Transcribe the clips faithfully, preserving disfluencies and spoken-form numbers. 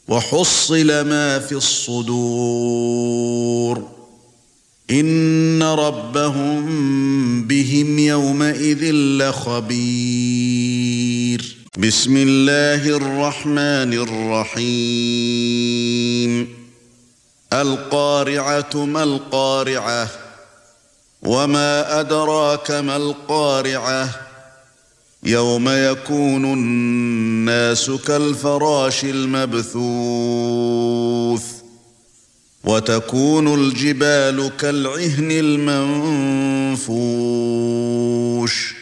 وحصل ما في الصدور إن ربهم بهم يومئذ لخبير. بسم الله الرحمن الرحيم. القارعة ما القارعة وما أدراك ما القارعة يوم يكون الناس كالفراش المبثوث وتكون الجبال كالعهن المنفوش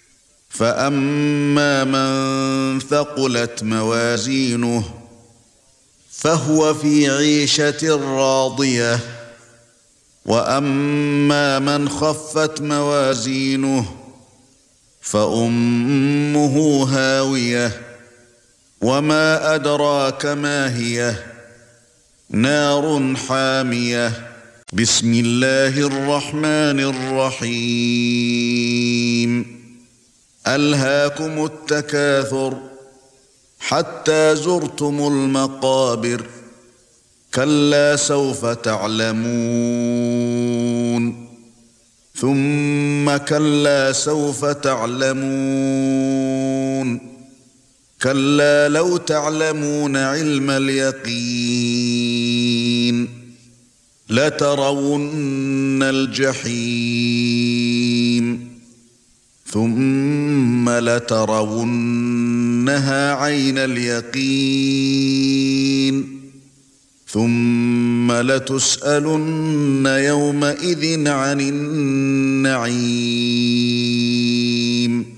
فأما من ثقلت موازينه فهو في عيشة راضية وأما من خفت موازينه فأمه هاوية وما أدراك ما هي نار حامية. بسم الله الرحمن الرحيم. ألهاكم التكاثر حتى زرتم المقابر كلا سوف تعلمون ثم كلا سوف تعلمون كلا لو تعلمون علم اليقين لترون الجحيم ثم لترونها عين اليقين ثم لتسألن يومئذ عن النعيم.